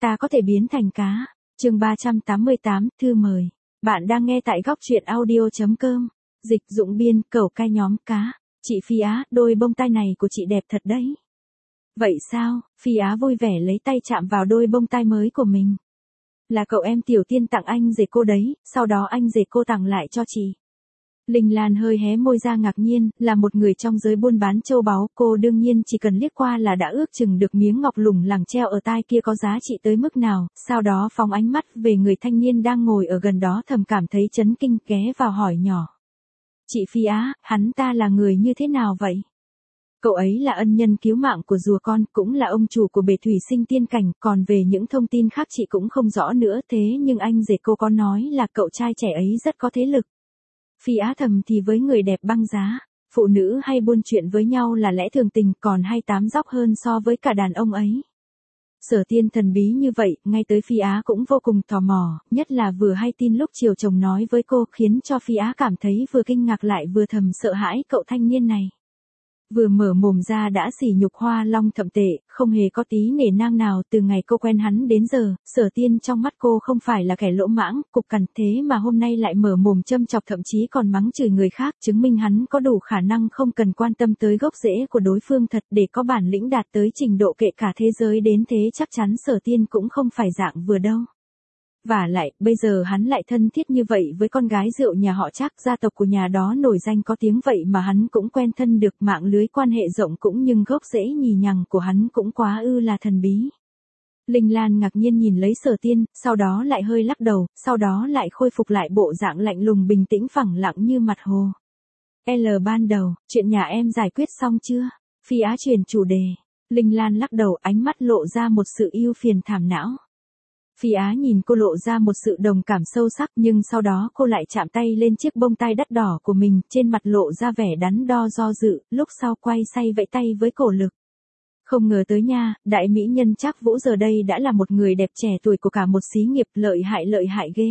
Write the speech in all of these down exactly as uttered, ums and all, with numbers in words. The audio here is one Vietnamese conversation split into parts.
ta có thể biến thành cá. Chương ba trăm tám mươi tám, thư mời. Bạn đang nghe tại góc truyện audio chấm com. Dịch dụng biên, cẩu cai nhóm cá. Chị Phi Á, đôi bông tai này của chị đẹp thật đấy. Vậy sao? Phi Á vui vẻ lấy tay chạm vào đôi bông tai mới của mình. Là cậu em Tiểu Tiên tặng anh rể cô đấy, sau đó anh rể cô tặng lại cho chị. Linh Lan hơi hé môi ra ngạc nhiên, là một người trong giới buôn bán châu báu, cô đương nhiên chỉ cần liếc qua là đã ước chừng được miếng ngọc lủng lẳng treo ở tai kia có giá trị tới mức nào, sau đó phóng ánh mắt về người thanh niên đang ngồi ở gần đó thầm cảm thấy chấn kinh, ghé vào hỏi nhỏ. Chị Phi Á, hắn ta là người như thế nào vậy? Cậu ấy là ân nhân cứu mạng của rùa con, cũng là ông chủ của bể thủy sinh tiên cảnh, còn về những thông tin khác chị cũng không rõ nữa, thế nhưng anh rể cô có nói là cậu trai trẻ ấy rất có thế lực. Phi Á thầm thì với người đẹp băng giá, phụ nữ hay buôn chuyện với nhau là lẽ thường tình, còn hay tám dóc hơn so với cả đàn ông ấy. Sở Tiên thần bí như vậy, ngay tới Phi Á cũng vô cùng tò mò, nhất là vừa hay tin lúc chiều chồng nói với cô, khiến cho Phi Á cảm thấy vừa kinh ngạc lại vừa thầm sợ hãi cậu thanh niên này. Vừa mở mồm ra đã sỉ nhục Hoa Long thậm tệ, không hề có tí nể nang nào. Từ ngày cô quen hắn đến giờ, Sở Tiên trong mắt cô không phải là kẻ lỗ mãng, cục cằn, thế mà hôm nay lại mở mồm châm chọc, thậm chí còn mắng chửi người khác, chứng minh hắn có đủ khả năng không cần quan tâm tới gốc rễ của đối phương thật, để có bản lĩnh đạt tới trình độ kệ cả thế giới đến thế. Chắc chắn Sở Tiên cũng không phải dạng vừa đâu. Vả lại, bây giờ hắn lại thân thiết như vậy với con gái rượu nhà họ Trác, gia tộc của nhà đó nổi danh có tiếng vậy mà hắn cũng quen thân được, mạng lưới quan hệ rộng cũng, nhưng gốc rễ nhì nhằng của hắn cũng quá ư là thần bí. Linh Lan ngạc nhiên nhìn lấy Sở Tiên, sau đó lại hơi lắc đầu, sau đó lại khôi phục lại bộ dạng lạnh lùng bình tĩnh phẳng lặng như mặt hồ. L ban đầu, chuyện nhà em giải quyết xong chưa? Phi Á chuyển chủ đề. Linh Lan lắc đầu, ánh mắt lộ ra một sự ưu phiền thảm não. Phi Á nhìn cô lộ ra một sự đồng cảm sâu sắc, nhưng sau đó cô lại chạm tay lên chiếc bông tai đắt đỏ của mình, trên mặt lộ ra vẻ đắn đo do dự, lúc sau quay say vẫy tay với Cổ Lực. Không ngờ tới nha, đại mỹ nhân Trác Vũ giờ đây đã là một người đẹp trẻ tuổi của cả một xí nghiệp, lợi hại lợi hại ghê.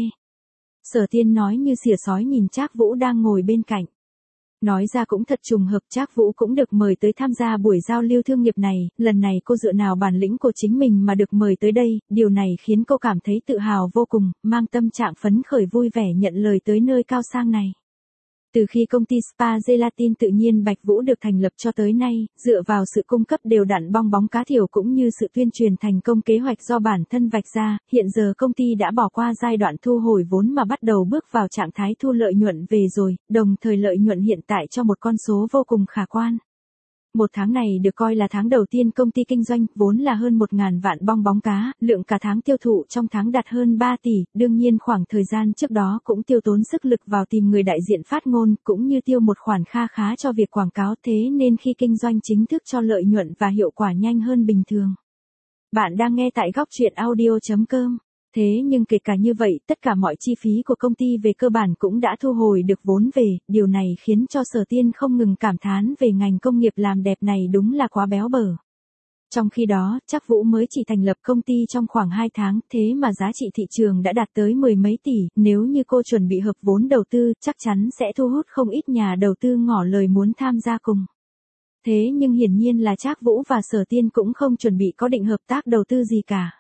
Sở Tiên nói như xỉa sói nhìn Trác Vũ đang ngồi bên cạnh. Nói ra cũng thật trùng hợp, Trác Vũ cũng được mời tới tham gia buổi giao lưu thương nghiệp này, lần này cô dựa nào bản lĩnh của chính mình mà được mời tới đây, điều này khiến cô cảm thấy tự hào vô cùng, mang tâm trạng phấn khởi vui vẻ nhận lời tới nơi cao sang này. Từ khi công ty Spa Gelatin tự nhiên Bạch Vũ được thành lập cho tới nay, dựa vào sự cung cấp đều đặn bong bóng cá thiểu cũng như sự tuyên truyền thành công kế hoạch do bản thân vạch ra, hiện giờ công ty đã bỏ qua giai đoạn thu hồi vốn mà bắt đầu bước vào trạng thái thu lợi nhuận về rồi, đồng thời lợi nhuận hiện tại cho một con số vô cùng khả quan. Một tháng này được coi là tháng đầu tiên công ty kinh doanh, vốn là hơn một ngàn vạn bong bóng cá, lượng cả tháng tiêu thụ trong tháng đạt hơn ba tỷ, đương nhiên khoảng thời gian trước đó cũng tiêu tốn sức lực vào tìm người đại diện phát ngôn, cũng như tiêu một khoản kha khá cho việc quảng cáo, thế nên khi kinh doanh chính thức cho lợi nhuận và hiệu quả nhanh hơn bình thường. Bạn đang nghe tại góc truyện audio chấm com. Thế nhưng kể cả như vậy, tất cả mọi chi phí của công ty về cơ bản cũng đã thu hồi được vốn về, điều này khiến cho Sở Tiên không ngừng cảm thán về ngành công nghiệp làm đẹp này đúng là quá béo bở. Trong khi đó, Trác Vũ mới chỉ thành lập công ty trong khoảng hai tháng, thế mà giá trị thị trường đã đạt tới mười mấy tỷ, nếu như cô chuẩn bị hợp vốn đầu tư, chắc chắn sẽ thu hút không ít nhà đầu tư ngỏ lời muốn tham gia cùng. Thế nhưng hiển nhiên là Trác Vũ và Sở Tiên cũng không chuẩn bị có định hợp tác đầu tư gì cả.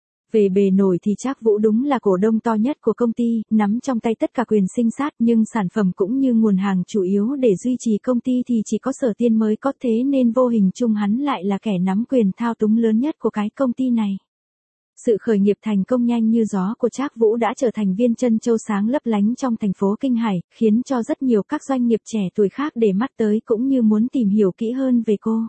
Về bề nổi thì Trác Vũ đúng là cổ đông to nhất của công ty, nắm trong tay tất cả quyền sinh sát, nhưng sản phẩm cũng như nguồn hàng chủ yếu để duy trì công ty thì chỉ có Sở Tiên mới có, thế nên vô hình chung hắn lại là kẻ nắm quyền thao túng lớn nhất của cái công ty này. Sự khởi nghiệp thành công nhanh như gió của Trác Vũ đã trở thành viên chân châu sáng lấp lánh trong thành phố Kinh Hải, khiến cho rất nhiều các doanh nghiệp trẻ tuổi khác để mắt tới cũng như muốn tìm hiểu kỹ hơn về cô.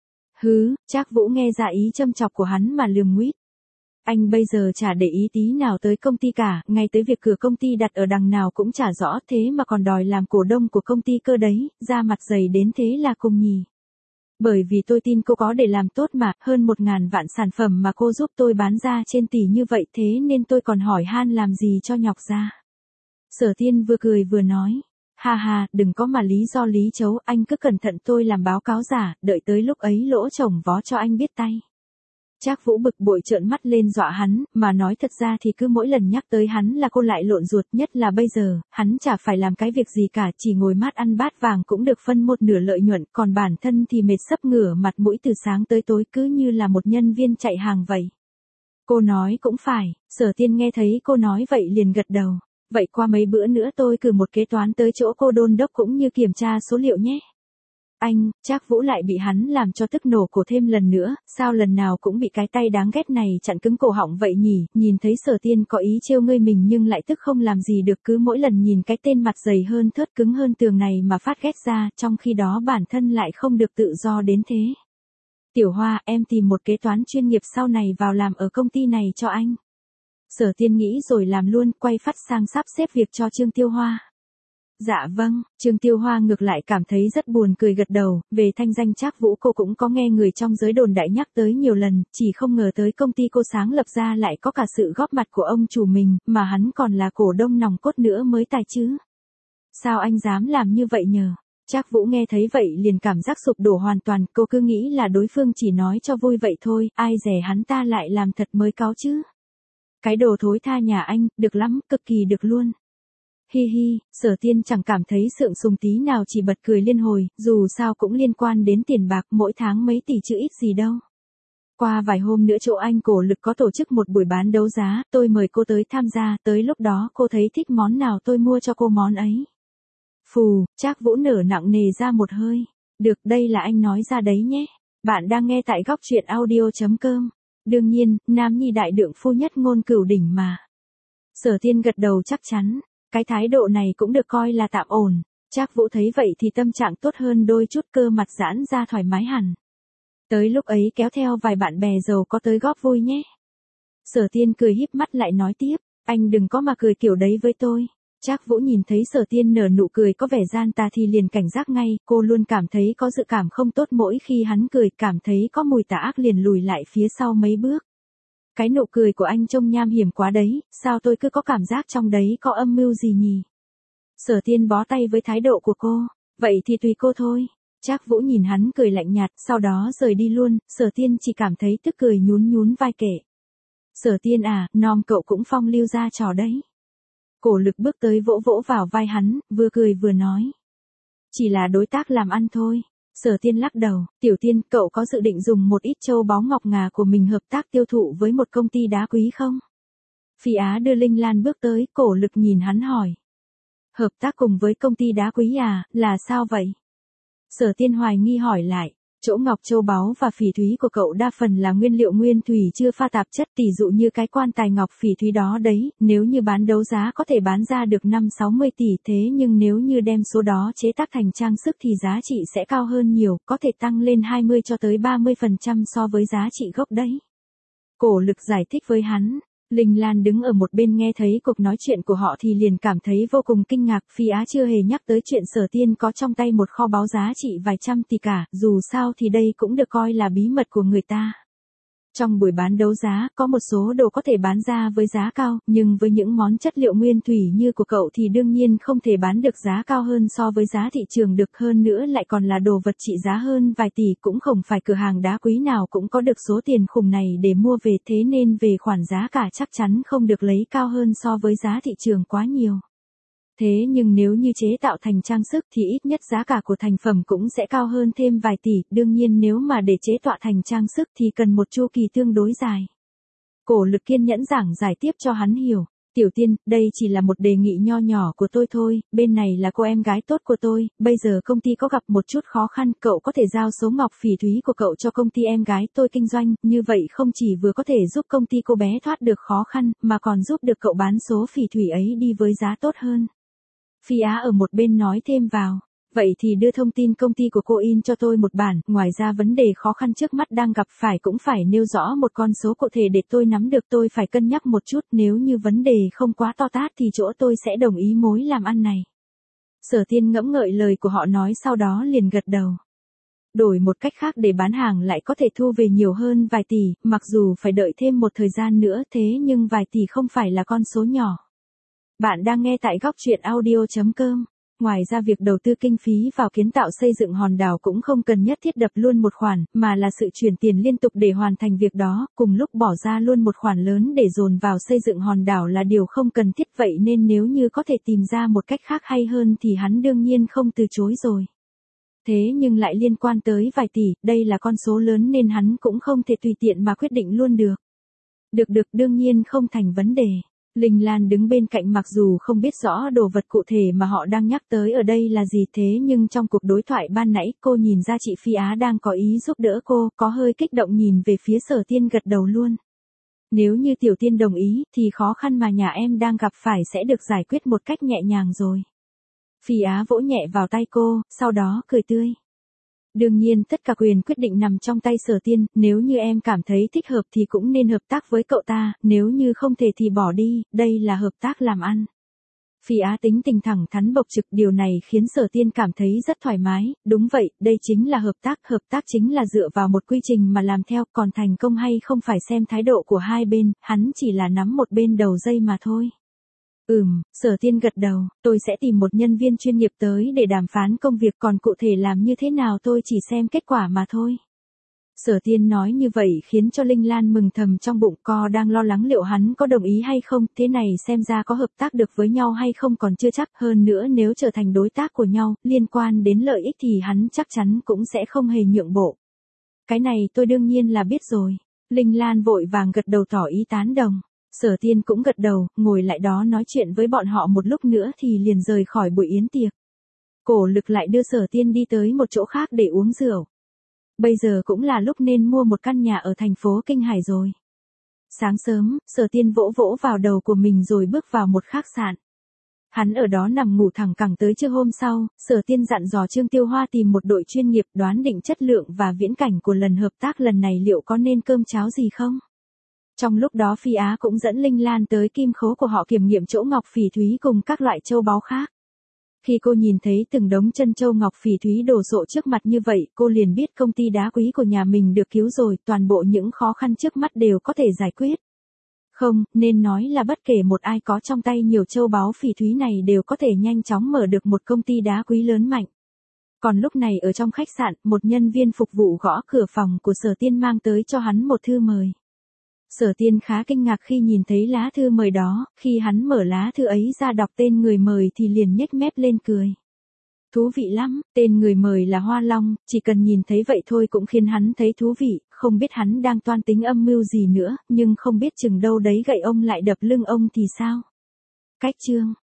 Hứ, Trác Vũ nghe ra ý châm chọc của hắn mà lườm nguýt. Anh bây giờ chả để ý tí nào tới công ty cả, ngay tới việc cửa công ty đặt ở đằng nào cũng chả rõ, thế mà còn đòi làm cổ đông của công ty cơ đấy, ra mặt dày đến thế là cùng nhỉ. Bởi vì tôi tin cô có để làm tốt mà, hơn một ngàn vạn sản phẩm mà cô giúp tôi bán ra trên tỷ như vậy, thế nên tôi còn hỏi han làm gì cho nhọc ra. Sở Tiên vừa cười vừa nói, ha ha, đừng có mà lý do lý chấu, anh cứ cẩn thận tôi làm báo cáo giả, đợi tới lúc ấy lỗ chồng vó cho anh biết tay. Trác Vũ bực bội trợn mắt lên dọa hắn, mà nói thật ra thì cứ mỗi lần nhắc tới hắn là cô lại lộn ruột, nhất là bây giờ, hắn chả phải làm cái việc gì cả, chỉ ngồi mát ăn bát vàng cũng được phân một nửa lợi nhuận, còn bản thân thì mệt sấp ngửa mặt mũi từ sáng tới tối cứ như là một nhân viên chạy hàng vậy. Cô nói cũng phải, Sở Tiên nghe thấy cô nói vậy liền gật đầu. Vậy qua mấy bữa nữa tôi cử một kế toán tới chỗ cô đôn đốc cũng như kiểm tra số liệu nhé. Anh, Trác Vũ lại bị hắn làm cho tức nổ cổ thêm lần nữa, sao lần nào cũng bị cái tay đáng ghét này chặn cứng cổ họng vậy nhỉ, nhìn thấy Sở Tiên có ý trêu ngươi mình nhưng lại tức không làm gì được, cứ mỗi lần nhìn cái tên mặt dày hơn thớt cứng hơn tường này mà phát ghét ra, trong khi đó bản thân lại không được tự do đến thế. Tiểu Hoa, em tìm một kế toán chuyên nghiệp sau này vào làm ở công ty này cho anh. Sở Tiên nghĩ rồi làm luôn, quay phát sang sắp xếp việc cho Trương Tiêu Hoa. Dạ vâng, Trương Tiêu Hoa ngược lại cảm thấy rất buồn cười gật đầu, về thanh danh Trác Vũ cô cũng có nghe người trong giới đồn đại nhắc tới nhiều lần, chỉ không ngờ tới công ty cô sáng lập ra lại có cả sự góp mặt của ông chủ mình, mà hắn còn là cổ đông nòng cốt nữa mới tài chứ. Sao anh dám làm như vậy nhờ? Trác Vũ nghe thấy vậy liền cảm giác sụp đổ hoàn toàn, cô cứ nghĩ là đối phương chỉ nói cho vui vậy thôi, ai dè hắn ta lại làm thật mới cáu chứ. Cái đồ thối tha nhà anh, được lắm, cực kỳ được luôn. Hi hi, Sở Tiên chẳng cảm thấy sượng sùng tí nào, chỉ bật cười liên hồi, dù sao cũng liên quan đến tiền bạc, mỗi tháng mấy tỷ chứ ít gì đâu. Qua vài hôm nữa chỗ anh Cổ Lực có tổ chức một buổi bán đấu giá, tôi mời cô tới tham gia, tới lúc đó cô thấy thích món nào tôi mua cho cô món ấy. Phù, Trác Vũ nở nặng nề ra một hơi. Được, đây là anh nói ra đấy nhé. Bạn đang nghe tại góc truyện audio chấm com. Đương nhiên, nam nhi đại đượng phu nhất ngôn cửu đỉnh mà. Sở Tiên gật đầu chắc chắn. Cái thái độ này cũng được coi là tạm ổn. Trác Vũ thấy vậy thì tâm trạng tốt hơn đôi chút, cơ mặt giãn ra thoải mái hẳn. Tới lúc ấy kéo theo vài bạn bè giàu có tới góp vui nhé. Sở Tiên cười híp mắt lại nói tiếp, anh đừng có mà cười kiểu đấy với tôi. Trác Vũ nhìn thấy Sở Tiên nở nụ cười có vẻ gian tà thì liền cảnh giác ngay, cô luôn cảm thấy có dự cảm không tốt mỗi khi hắn cười, cảm thấy có mùi tà ác liền lùi lại phía sau mấy bước. Cái nụ cười của anh trông nham hiểm quá đấy, sao tôi cứ có cảm giác trong đấy có âm mưu gì nhỉ? Sở Tiên bó tay với thái độ của cô, vậy thì tùy cô thôi. Trác Vũ nhìn hắn cười lạnh nhạt, sau đó rời đi luôn, Sở Tiên chỉ cảm thấy tức cười nhún nhún vai kể. Sở Tiên à, nom cậu cũng phong lưu ra trò đấy. Cổ Lực bước tới vỗ vỗ vào vai hắn, vừa cười vừa nói. Chỉ là đối tác làm ăn thôi. Sở Tiên lắc đầu, Tiểu Tiên, cậu có dự định dùng một ít châu báu ngọc ngà của mình hợp tác tiêu thụ với một công ty đá quý không? Phi Á đưa Linh Lan bước tới, Cổ Lực nhìn hắn hỏi. Hợp tác cùng với công ty đá quý à, là sao vậy? Sở Tiên hoài nghi hỏi lại. Chỗ ngọc châu báu và phỉ thúy của cậu đa phần là nguyên liệu nguyên thủy chưa pha tạp chất, tỷ dụ như cái quan tài ngọc phỉ thúy đó đấy, nếu như bán đấu giá có thể bán ra được năm sáu mươi tỷ, thế nhưng nếu như đem số đó chế tác thành trang sức thì giá trị sẽ cao hơn nhiều, có thể tăng lên hai mươi cho tới ba mươi phần trăm so với giá trị gốc đấy. Cổ Lực giải thích với hắn. Linh Lan đứng ở một bên nghe thấy cuộc nói chuyện của họ thì liền cảm thấy vô cùng kinh ngạc, Phi Á chưa hề nhắc tới chuyện Sở Tiên có trong tay một kho báu giá trị vài trăm tỷ cả, dù sao thì đây cũng được coi là bí mật của người ta. Trong buổi bán đấu giá, có một số đồ có thể bán ra với giá cao, nhưng với những món chất liệu nguyên thủy như của cậu thì đương nhiên không thể bán được giá cao hơn so với giá thị trường được, hơn nữa lại còn là đồ vật trị giá hơn vài tỷ, cũng không phải cửa hàng đá quý nào cũng có được số tiền khủng này để mua về, thế nên về khoản giá cả chắc chắn không được lấy cao hơn so với giá thị trường quá nhiều. Thế nhưng nếu như chế tạo thành trang sức thì ít nhất giá cả của thành phẩm cũng sẽ cao hơn thêm vài tỷ, đương nhiên nếu mà để chế tạo thành trang sức thì cần một chu kỳ tương đối dài. Cổ Lực kiên nhẫn giảng giải tiếp cho hắn hiểu. Tiểu Tiên, đây chỉ là một đề nghị nho nhỏ của tôi thôi, bên này là cô em gái tốt của tôi, bây giờ công ty có gặp một chút khó khăn, cậu có thể giao số ngọc phỉ thúy của cậu cho công ty em gái tôi kinh doanh, như vậy không chỉ vừa có thể giúp công ty cô bé thoát được khó khăn, mà còn giúp được cậu bán số phỉ thúy ấy đi với giá tốt hơn. Phi Á ở một bên nói thêm vào, vậy thì đưa thông tin công ty của cô in cho tôi một bản, ngoài ra vấn đề khó khăn trước mắt đang gặp phải cũng phải nêu rõ một con số cụ thể để tôi nắm được, tôi phải cân nhắc một chút, nếu như vấn đề không quá to tát thì chỗ tôi sẽ đồng ý mối làm ăn này. Sở Tiên ngẫm ngợi lời của họ nói sau đó liền gật đầu. Đổi một cách khác để bán hàng lại có thể thu về nhiều hơn vài tỷ, mặc dù phải đợi thêm một thời gian nữa, thế nhưng vài tỷ không phải là con số nhỏ. Bạn đang nghe tại góc truyện audio chấm com. Ngoài ra việc đầu tư kinh phí vào kiến tạo xây dựng hòn đảo cũng không cần nhất thiết đập luôn một khoản, mà là sự chuyển tiền liên tục để hoàn thành việc đó, cùng lúc bỏ ra luôn một khoản lớn để dồn vào xây dựng hòn đảo là điều không cần thiết, vậy nên nếu như có thể tìm ra một cách khác hay hơn thì hắn đương nhiên không từ chối rồi. Thế nhưng lại liên quan tới vài tỷ, đây là con số lớn nên hắn cũng không thể tùy tiện mà quyết định luôn được. Được được, đương nhiên không thành vấn đề. Linh Lan đứng bên cạnh mặc dù không biết rõ đồ vật cụ thể mà họ đang nhắc tới ở đây là gì thế nhưng trong cuộc đối thoại ban nãy cô nhìn ra chị Phi Á đang có ý giúp đỡ cô, có hơi kích động nhìn về phía Sở Tiên gật đầu luôn. Nếu như Tiểu Tiên đồng ý thì khó khăn mà nhà em đang gặp phải sẽ được giải quyết một cách nhẹ nhàng rồi. Phi Á vỗ nhẹ vào tay cô, sau đó cười tươi. Đương nhiên tất cả quyền quyết định nằm trong tay Sở Tiên, nếu như em cảm thấy thích hợp thì cũng nên hợp tác với cậu ta, nếu như không thể thì bỏ đi, đây là hợp tác làm ăn. Phi Á tính tình thẳng thắn bộc trực, điều này khiến Sở Tiên cảm thấy rất thoải mái, đúng vậy, đây chính là hợp tác, hợp tác chính là dựa vào một quy trình mà làm theo, còn thành công hay không phải xem thái độ của hai bên, hắn chỉ là nắm một bên đầu dây mà thôi. Ừm, Sở Tiên gật đầu, tôi sẽ tìm một nhân viên chuyên nghiệp tới để đàm phán công việc, còn cụ thể làm như thế nào tôi chỉ xem kết quả mà thôi. Sở Tiên nói như vậy khiến cho Linh Lan mừng thầm trong bụng, co đang lo lắng liệu hắn có đồng ý hay không, thế này xem ra có hợp tác được với nhau hay không còn chưa chắc, hơn nữa nếu trở thành đối tác của nhau, liên quan đến lợi ích thì hắn chắc chắn cũng sẽ không hề nhượng bộ. Cái này tôi đương nhiên là biết rồi. Linh Lan vội vàng gật đầu tỏ ý tán đồng. Sở Tiên cũng gật đầu, ngồi lại đó nói chuyện với bọn họ một lúc nữa thì liền rời khỏi buổi yến tiệc. Cổ Lực lại đưa Sở Tiên đi tới một chỗ khác để uống rượu. Bây giờ cũng là lúc nên mua một căn nhà ở thành phố Kinh Hải rồi. Sáng sớm, Sở Tiên vỗ vỗ vào đầu của mình rồi bước vào một khách sạn. Hắn ở đó nằm ngủ thẳng cẳng tới trưa hôm sau, Sở Tiên dặn dò Trương Tiêu Hoa tìm một đội chuyên nghiệp đoán định chất lượng và viễn cảnh của lần hợp tác lần này liệu có nên cơm cháo gì không. Trong lúc đó Phi Á cũng dẫn Linh Lan tới kim khố của họ kiểm nghiệm chỗ ngọc phỉ thúy cùng các loại châu báu khác. Khi cô nhìn thấy từng đống chân châu ngọc phỉ thúy đổ sộ trước mặt như vậy, cô liền biết công ty đá quý của nhà mình được cứu rồi, toàn bộ những khó khăn trước mắt đều có thể giải quyết. Không, nên nói là bất kể một ai có trong tay nhiều châu báu phỉ thúy này đều có thể nhanh chóng mở được một công ty đá quý lớn mạnh. Còn lúc này ở trong khách sạn, một nhân viên phục vụ gõ cửa phòng của Sở Tiên mang tới cho hắn một thư mời. Sở Tiên khá kinh ngạc khi nhìn thấy lá thư mời đó, khi hắn mở lá thư ấy ra đọc tên người mời thì liền nhếch mép lên cười. Thú vị lắm, tên người mời là Hoa Long, chỉ cần nhìn thấy vậy thôi cũng khiến hắn thấy thú vị, không biết hắn đang toan tính âm mưu gì nữa, nhưng không biết chừng đâu đấy gậy ông lại đập lưng ông thì sao. Cách chương